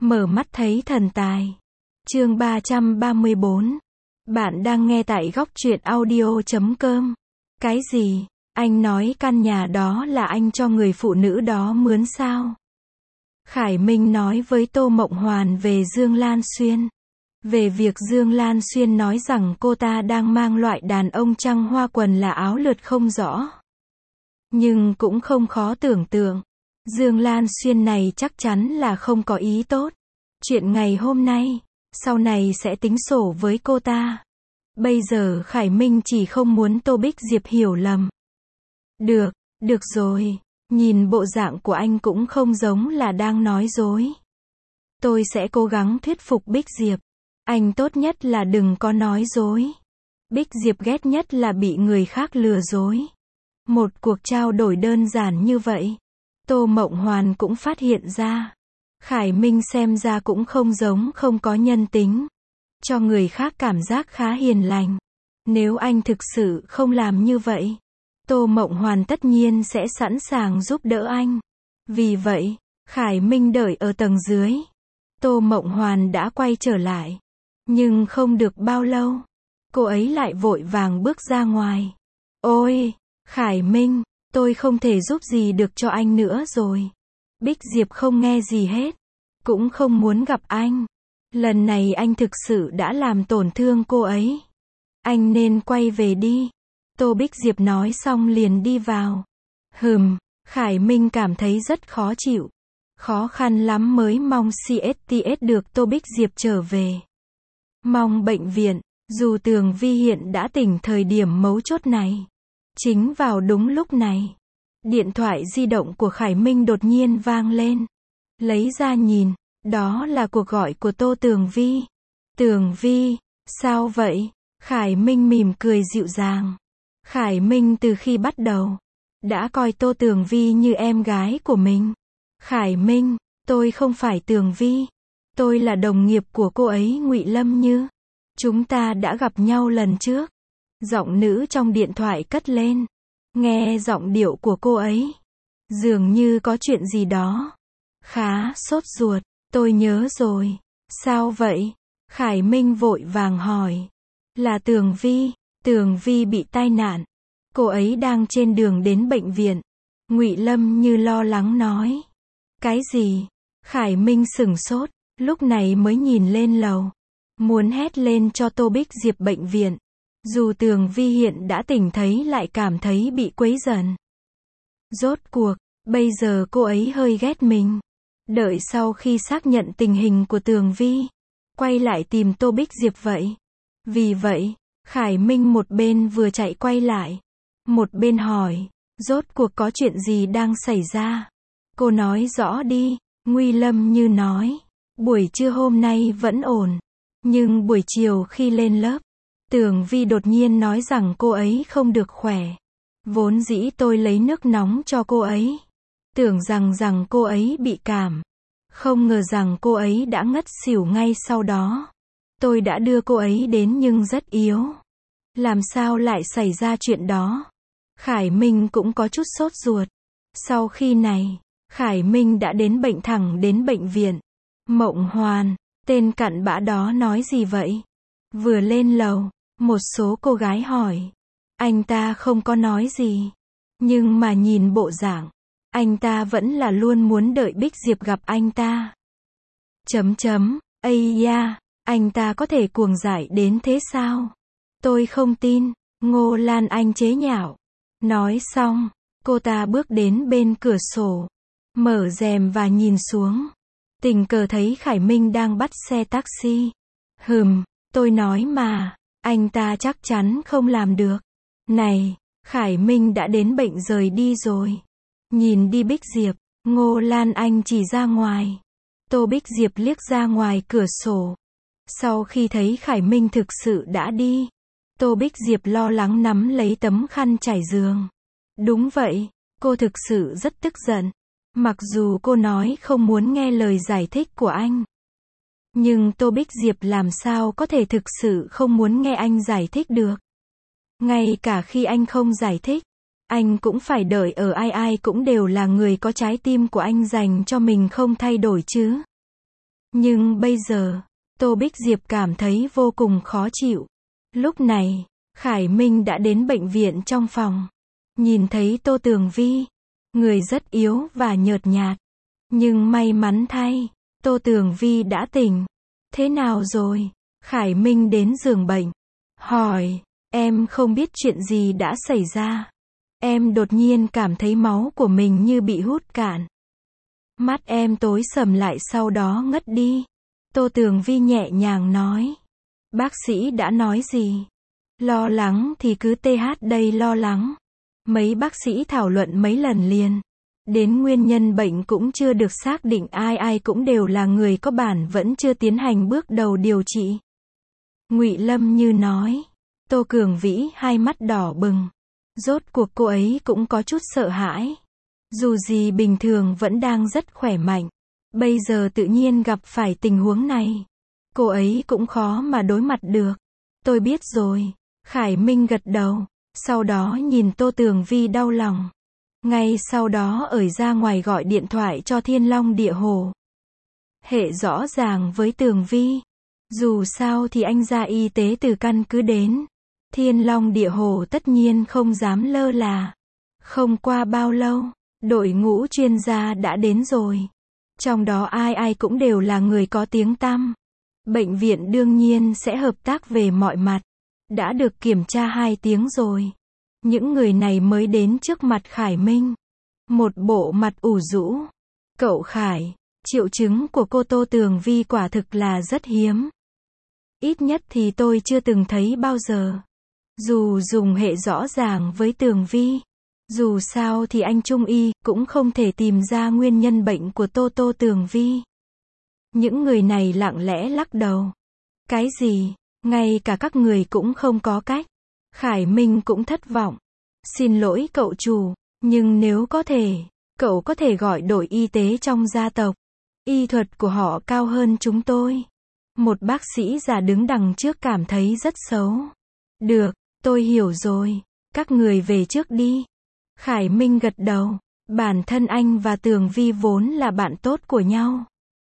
Mở mắt thấy thần tài. Chương 334. Bạn đang nghe tại góc truyện audio.com. Cái gì? Anh nói căn nhà đó là anh cho người phụ nữ đó mướn sao? Khải Minh nói với Tô Mộng Hoàn về Dương Lan Xuyên. Về việc Dương Lan Xuyên nói rằng cô ta đang mang loại đàn ông trăng hoa quần là áo lượt không rõ. Nhưng cũng không khó tưởng tượng. Dương Lan Xuyên này chắc chắn là không có ý tốt. Chuyện ngày hôm nay, sau này sẽ tính sổ với cô ta. Bây giờ Khải Minh chỉ không muốn Tô Bích Diệp hiểu lầm. Được rồi. Nhìn bộ dạng của anh cũng không giống là đang nói dối. Tôi sẽ cố gắng thuyết phục Bích Diệp. Anh tốt nhất là đừng có nói dối. Bích Diệp ghét nhất là bị người khác lừa dối. Một cuộc trao đổi đơn giản như vậy, Tô Mộng Hoàn cũng phát hiện ra. Khải Minh xem ra cũng không giống không có nhân tính. Cho người khác cảm giác khá hiền lành. Nếu anh thực sự không làm như vậy, Tô Mộng Hoàn tất nhiên sẽ sẵn sàng giúp đỡ anh. Vì vậy, Khải Minh đợi ở tầng dưới. Tô Mộng Hoàn đã quay trở lại. Nhưng không được bao lâu, cô ấy lại vội vàng bước ra ngoài. Ôi, Khải Minh, tôi không thể giúp gì được cho anh nữa rồi. Bích Diệp không nghe gì hết. Cũng không muốn gặp anh. Lần này anh thực sự đã làm tổn thương cô ấy. Anh nên quay về đi. Tô Bích Diệp nói xong liền đi vào. Khải Minh cảm thấy rất khó chịu. Khó khăn lắm mới mong CSTS được Tô Bích Diệp trở về. Mong bệnh viện, dù Tường Vi hiện đã tỉnh thời điểm mấu chốt này. Chính vào đúng lúc này, điện thoại di động của Khải Minh đột nhiên vang lên. Lấy ra nhìn, đó là cuộc gọi của Tô Tường Vi. Tường Vi, sao vậy? Khải Minh mỉm cười dịu dàng. Khải Minh từ khi bắt đầu đã coi Tô Tường Vi như em gái của mình. Khải Minh, tôi không phải Tường Vi. Tôi là đồng nghiệp của cô ấy Ngụy Lâm Như. Chúng ta đã gặp nhau lần trước. Giọng nữ trong điện thoại cất lên. Nghe giọng điệu của cô ấy, dường như có chuyện gì đó. Khá sốt ruột. Tôi nhớ rồi. Sao vậy? Khải Minh vội vàng hỏi. Là Tường Vi. Tường Vi bị tai nạn. Cô ấy đang trên đường đến bệnh viện. Ngụy Lâm Như lo lắng nói. Cái gì? Khải Minh sửng sốt, lúc này mới nhìn lên lầu. Muốn hét lên cho Tô Bích Diệp bệnh viện. Dù Tường Vi hiện đã tỉnh thấy lại cảm thấy bị quấy rầy. Rốt cuộc, bây giờ cô ấy hơi ghét mình. Đợi sau khi xác nhận tình hình của Tường Vi, quay lại tìm Tô Bích Diệp vậy. Vì vậy, Khải Minh một bên vừa chạy quay lại, một bên hỏi, rốt cuộc có chuyện gì đang xảy ra? Cô nói rõ đi. Ngụy Lâm Như nói, buổi trưa hôm nay vẫn ổn, nhưng buổi chiều khi lên lớp, Tường Vi đột nhiên nói rằng cô ấy không được khỏe. Vốn dĩ tôi lấy nước nóng cho cô ấy, tưởng rằng cô ấy bị cảm. Không ngờ rằng cô ấy đã ngất xỉu ngay sau đó. Tôi đã đưa cô ấy đến nhưng rất yếu. Làm sao lại xảy ra chuyện đó? Khải Minh cũng có chút sốt ruột. Sau khi này, Khải Minh đã thẳng đến bệnh viện. Mộng Hoàn, tên cặn bã đó nói gì vậy? Vừa lên lầu, một số cô gái hỏi. Anh ta không có nói gì. Nhưng mà nhìn bộ dạng, anh ta vẫn là luôn muốn đợi Bích Diệp gặp anh ta. Ây da, anh ta có thể cuồng dại đến thế sao? Tôi không tin. Ngô Lan Anh chế nhạo. Nói xong, cô ta bước đến bên cửa sổ, mở rèm và nhìn xuống. Tình cờ thấy Khải Minh đang bắt xe taxi. Tôi nói mà, anh ta chắc chắn không làm được. Này, Khải Minh đã đến bệnh rời đi rồi. Nhìn đi Bích Diệp. Ngô Lan Anh chỉ ra ngoài. Tô Bích Diệp liếc ra ngoài cửa sổ. Sau khi thấy Khải Minh thực sự đã đi, Tô Bích Diệp lo lắng nắm lấy tấm khăn trải giường. Đúng vậy, cô thực sự rất tức giận. Mặc dù cô nói không muốn nghe lời giải thích của anh, nhưng Tô Bích Diệp làm sao có thể thực sự không muốn nghe anh giải thích được. Ngay cả khi anh không giải thích, anh cũng phải đợi ở ai cũng đều là người có trái tim của anh dành cho mình không thay đổi chứ. Nhưng bây giờ, Tô Bích Diệp cảm thấy vô cùng khó chịu. Lúc này, Khải Minh đã đến bệnh viện trong phòng. Nhìn thấy Tô Tường Vi, người rất yếu và nhợt nhạt. Nhưng may mắn thay, Tô Tường Vi đã tỉnh. Thế nào rồi? Khải Minh đến giường bệnh. Hỏi, em không biết chuyện gì đã xảy ra. Em đột nhiên cảm thấy máu của mình như bị hút cạn. Mắt em tối sầm lại sau đó ngất đi. Tô Tường Vi nhẹ nhàng nói. Bác sĩ đã nói gì? Lo lắng thì cứ TH đây lo lắng. Mấy bác sĩ thảo luận mấy lần liền. Đến nguyên nhân bệnh cũng chưa được xác định, ai cũng đều là người có bản vẫn chưa tiến hành bước đầu điều trị. Ngụy Lâm Như nói. Tô Cường Vĩ hai mắt đỏ bừng. Rốt cuộc cô ấy cũng có chút sợ hãi. Dù gì bình thường vẫn đang rất khỏe mạnh. Bây giờ tự nhiên gặp phải tình huống này. Cô ấy cũng khó mà đối mặt được. Tôi biết rồi. Khải Minh gật đầu. Sau đó nhìn Tô Tường Vi đau lòng. Ngay sau đó ở ra ngoài gọi điện thoại cho Thiên Long Địa Hồ. Hệ rõ ràng với Tường Vi. Dù sao thì anh ra y tế từ căn cứ đến. Thiên Long Địa Hồ tất nhiên không dám lơ là. Không qua bao lâu, đội ngũ chuyên gia đã đến rồi. Trong đó ai cũng đều là người có tiếng tăm. Bệnh viện đương nhiên sẽ hợp tác về mọi mặt. Đã được kiểm tra 2 tiếng rồi. Những người này mới đến trước mặt Khải Minh. Một bộ mặt ủ rũ. Cậu Khải, triệu chứng của cô Tô Tường Vi quả thực là rất hiếm. Ít nhất thì tôi chưa từng thấy bao giờ. Dù dùng hệ rõ ràng với Tường Vi, dù sao thì anh Trung Y cũng không thể tìm ra nguyên nhân bệnh của Tô Tường Vi. Những người này lặng lẽ lắc đầu. Cái gì? Ngay cả các người cũng không có cách. Khải Minh cũng thất vọng. Xin lỗi cậu chủ, nhưng nếu có thể, cậu có thể gọi đội y tế trong gia tộc. Y thuật của họ cao hơn chúng tôi. Một bác sĩ già đứng đằng trước cảm thấy rất xấu. Được, tôi hiểu rồi. Các người về trước đi. Khải Minh gật đầu. Bản thân anh và Tường Vi vốn là bạn tốt của nhau.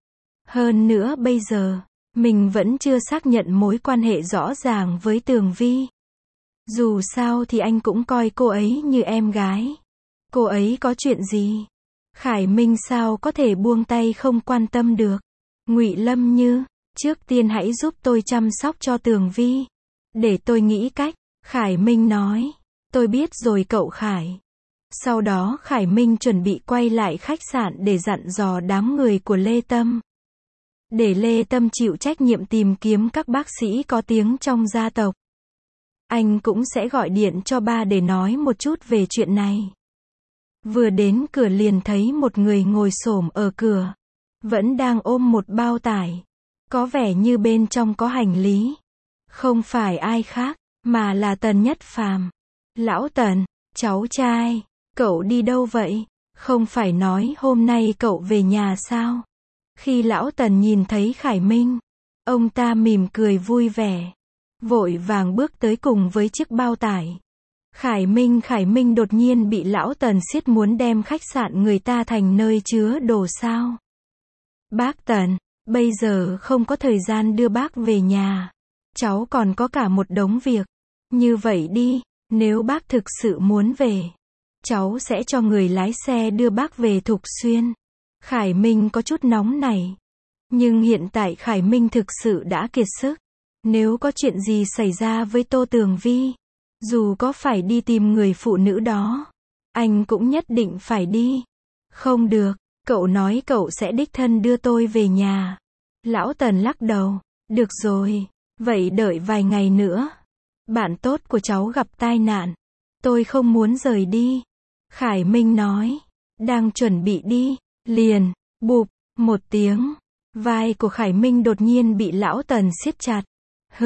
Hơn nữa bây giờ, mình vẫn chưa xác nhận mối quan hệ rõ ràng với Tường Vi. Dù sao thì anh cũng coi cô ấy như em gái. Cô ấy có chuyện gì? Khải Minh sao có thể buông tay không quan tâm được. Ngụy Lâm Như, trước tiên hãy giúp tôi chăm sóc cho Tường Vi. Để tôi nghĩ cách. Khải Minh nói. Tôi biết rồi cậu Khải. Sau đó Khải Minh chuẩn bị quay lại khách sạn để dặn dò đám người của Lê Tâm. Để Lê Tâm chịu trách nhiệm tìm kiếm các bác sĩ có tiếng trong gia tộc. Anh cũng sẽ gọi điện cho ba để nói một chút về chuyện này. Vừa đến cửa liền thấy một người ngồi xổm ở cửa. Vẫn đang ôm một bao tải. Có vẻ như bên trong có hành lý. Không phải ai khác, mà là Tần Nhất Phàm. Lão Tần, cháu trai, cậu đi đâu vậy? Không phải nói hôm nay cậu về nhà sao? Khi Lão Tần nhìn thấy Khải Minh, ông ta mỉm cười vui vẻ. Vội vàng bước tới cùng với chiếc bao tải. Khải Minh đột nhiên bị Lão Tần siết muốn đem khách sạn người ta thành nơi chứa đồ sao? Bác Tần, bây giờ không có thời gian đưa bác về nhà. Cháu còn có cả một đống việc. Như vậy đi, nếu bác thực sự muốn về, cháu sẽ cho người lái xe đưa bác về Thục Xuyên. Khải Minh có chút nóng này. Nhưng hiện tại Khải Minh thực sự đã kiệt sức. Nếu có chuyện gì xảy ra với Tô Tường Vi, dù có phải đi tìm người phụ nữ đó, anh cũng nhất định phải đi. Không được, cậu nói cậu sẽ đích thân đưa tôi về nhà. Lão Tần lắc đầu. Được rồi, vậy đợi vài ngày nữa. Bạn tốt của cháu gặp tai nạn. Tôi không muốn rời đi. Khải Minh nói. Đang chuẩn bị đi. Liền, bụp, một tiếng. Vai của Khải Minh đột nhiên bị Lão Tần siết chặt.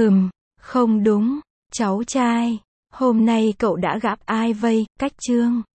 Không đúng, cháu trai. Hôm nay cậu đã gặp ai vậy? Cách Trương.